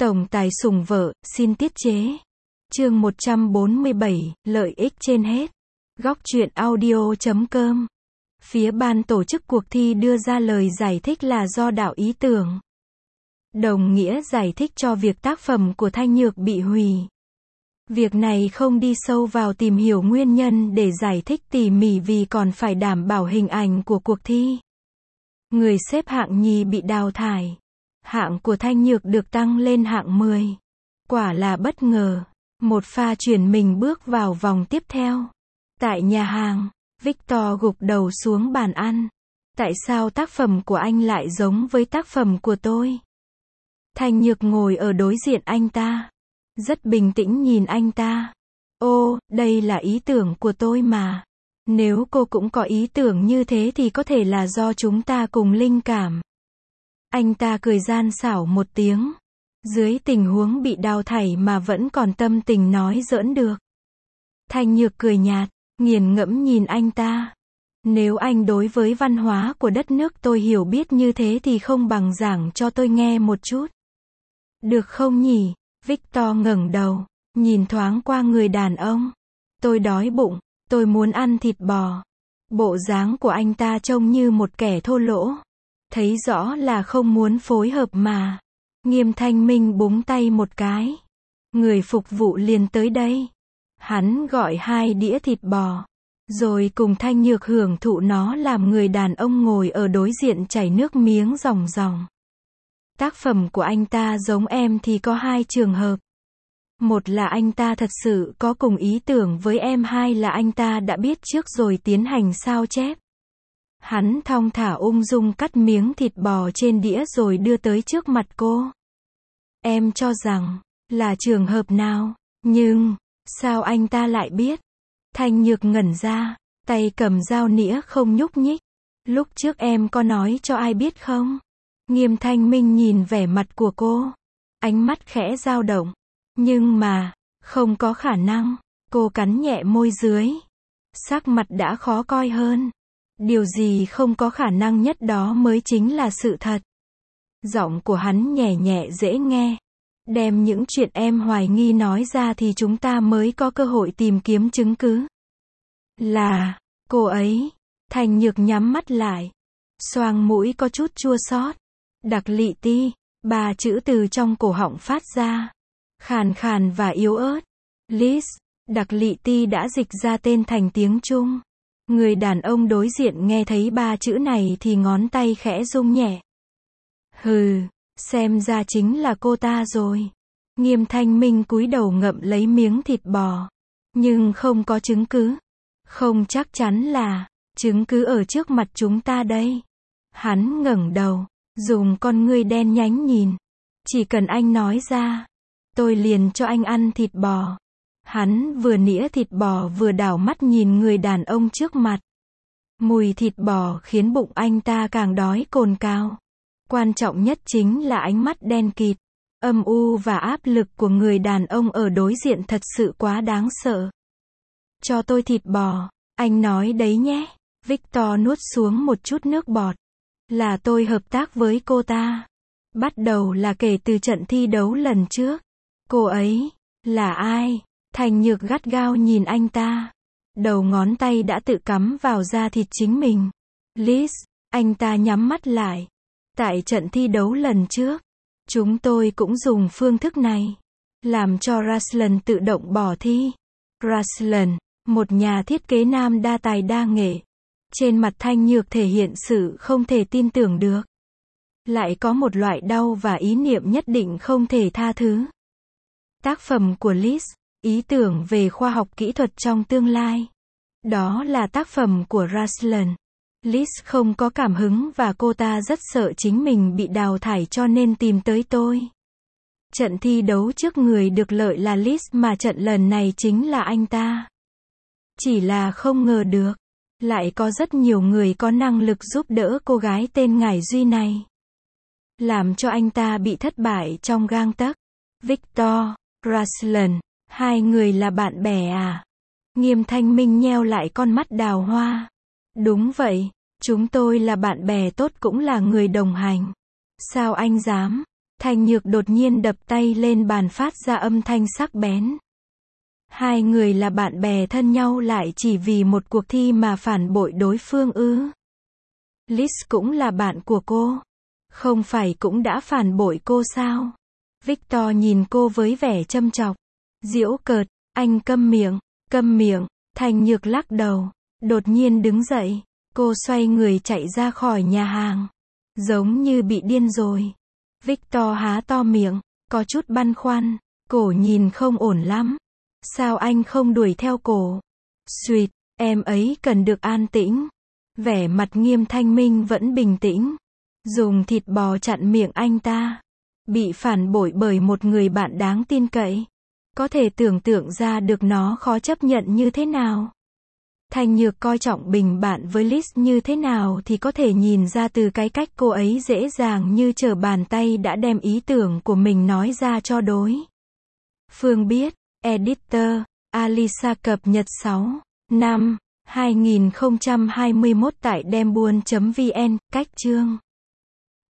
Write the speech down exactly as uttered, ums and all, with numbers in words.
Tổng tài sủng vợ, xin tiết chế. Chương một trăm bốn mươi bảy, lợi ích trên hết. Góc truyện audio chấm com. Phía ban tổ chức cuộc thi đưa ra lời giải thích là do đạo ý tưởng. Đồng nghĩa giải thích cho việc tác phẩm của Thanh Nhược bị hủy. Việc này không đi sâu vào tìm hiểu nguyên nhân để giải thích tỉ mỉ vì còn phải đảm bảo hình ảnh của cuộc thi. Người xếp hạng nhì bị đào thải. Hạng của Thanh Nhược được tăng lên hạng mười. Quả là bất ngờ. Một pha chuyển mình bước vào vòng tiếp theo. Tại nhà hàng, Victor gục đầu xuống bàn ăn. Tại sao tác phẩm của anh lại giống với tác phẩm của tôi? Thanh Nhược ngồi ở đối diện anh ta. Rất bình tĩnh nhìn anh ta. Ô, đây là ý tưởng của tôi mà. Nếu cô cũng có ý tưởng như thế thì có thể là do chúng ta cùng linh cảm. Anh ta cười gian xảo một tiếng. Dưới tình huống bị đào thải mà vẫn còn tâm tình nói giỡn được. Thanh Nhược cười nhạt, nghiền ngẫm nhìn anh ta. Nếu anh đối với văn hóa của đất nước tôi hiểu biết như thế thì không bằng giảng cho tôi nghe một chút. Được không nhỉ? Victor ngẩng đầu, nhìn thoáng qua người đàn ông. Tôi đói bụng, tôi muốn ăn thịt bò. Bộ dáng của anh ta trông như một kẻ thô lỗ. Thấy rõ là không muốn phối hợp mà. Nghiêm Thanh Minh búng tay một cái. Người phục vụ liền tới đây. Hắn gọi hai đĩa thịt bò. Rồi cùng Thanh Nhược hưởng thụ nó làm người đàn ông ngồi ở đối diện chảy nước miếng ròng ròng. Tác phẩm của anh ta giống em thì có hai trường hợp. Một là anh ta thật sự có cùng ý tưởng với em, hai là anh ta đã biết trước rồi tiến hành sao chép. Hắn thong thả ung dung cắt miếng thịt bò trên đĩa rồi đưa tới trước mặt cô. Em cho rằng, là trường hợp nào? Nhưng, sao anh ta lại biết? Thanh Nhược ngẩn ra, tay cầm dao nĩa không nhúc nhích. Lúc trước em có nói cho ai biết không? Nghiêm Thanh Minh nhìn vẻ mặt của cô. Ánh mắt khẽ dao động. Nhưng mà, không có khả năng. Cô cắn nhẹ môi dưới. Sắc mặt đã khó coi hơn. Điều gì không có khả năng nhất đó mới chính là sự thật. Giọng của hắn nhẹ nhẹ dễ nghe. Đem những chuyện em hoài nghi nói ra thì chúng ta mới có cơ hội tìm kiếm chứng cứ. Là, cô ấy. Thanh Nhược nhắm mắt lại. Xoang mũi có chút chua xót. Đặc Lị Ti, ba chữ từ trong cổ họng phát ra. Khàn khàn và yếu ớt. Liz, Đặc Lị Ti đã dịch ra tên thành tiếng Trung. Người đàn ông đối diện nghe thấy ba chữ này thì ngón tay khẽ rung nhẹ. Hừ, xem ra chính là cô ta rồi. Nghiêm Thanh Minh cúi đầu ngậm lấy miếng thịt bò. Nhưng không có chứng cứ. Không chắc chắn là, chứng cứ ở trước mặt chúng ta đây. Hắn ngẩng đầu, dùng con ngươi đen nhánh nhìn. Chỉ cần anh nói ra, tôi liền cho anh ăn thịt bò. Hắn vừa nĩa thịt bò vừa đảo mắt nhìn người đàn ông trước mặt. Mùi thịt bò khiến bụng anh ta càng đói cồn cào. Quan trọng nhất chính là ánh mắt đen kịt, âm u và áp lực của người đàn ông ở đối diện thật sự quá đáng sợ. Cho tôi thịt bò, anh nói đấy nhé. Victor nuốt xuống một chút nước bọt. Là tôi hợp tác với cô ta. Bắt đầu là kể từ trận thi đấu lần trước. Cô ấy, là ai? Thanh Nhược gắt gao nhìn anh ta. Đầu ngón tay đã tự cắm vào da thịt chính mình. Liz, anh ta nhắm mắt lại. Tại trận thi đấu lần trước, chúng tôi cũng dùng phương thức này. Làm cho Ruslan tự động bỏ thi. Ruslan, một nhà thiết kế nam đa tài đa nghệ. Trên mặt Thanh Nhược thể hiện sự không thể tin tưởng được. Lại có một loại đau và ý niệm nhất định không thể tha thứ. Tác phẩm của Liz, ý tưởng về khoa học kỹ thuật trong tương lai. Đó là tác phẩm của Ruslan. Liz không có cảm hứng và cô ta rất sợ chính mình bị đào thải cho nên tìm tới tôi. Trận thi đấu trước người được lợi là Liz mà trận lần này chính là anh ta. Chỉ là không ngờ được. Lại có rất nhiều người có năng lực giúp đỡ cô gái tên Ngải Duy này. Làm cho anh ta bị thất bại trong gang tấc. Victor, Ruslan, hai người là bạn bè à? Nghiêm Thanh Minh nheo lại con mắt đào hoa. Đúng vậy, chúng tôi là bạn bè tốt cũng là người đồng hành. Sao anh dám? Thanh Nhược đột nhiên đập tay lên bàn phát ra âm thanh sắc bén. Hai người là bạn bè thân nhau lại chỉ vì một cuộc thi mà phản bội đối phương ư? Liz cũng là bạn của cô. Không phải cũng đã phản bội cô sao? Victor nhìn cô với vẻ châm chọc. Giễu cợt, anh câm miệng, câm miệng. Thanh Nhược lắc đầu. Đột nhiên đứng dậy. Cô xoay người chạy ra khỏi nhà hàng. Giống như bị điên rồi. Victor há to miệng, có chút băn khoăn. Cổ nhìn không ổn lắm. Sao anh không đuổi theo cổ? Sweet, em ấy cần được an tĩnh. Vẻ mặt Nghiêm Thanh Minh vẫn bình tĩnh. Dùng thịt bò chặn miệng anh ta. Bị phản bội bởi một người bạn đáng tin cậy. Có thể tưởng tượng ra được nó khó chấp nhận như thế nào. Thanh Nhược coi trọng bình bạn với Liz như thế nào thì có thể nhìn ra từ cái cách cô ấy dễ dàng như trở bàn tay đã đem ý tưởng của mình nói ra cho đối phương biết. Editor, Alisa cập nhật sáu năm hai nghìn không trăm hai mươi mốt tại dembuôn chấm vn, cách chương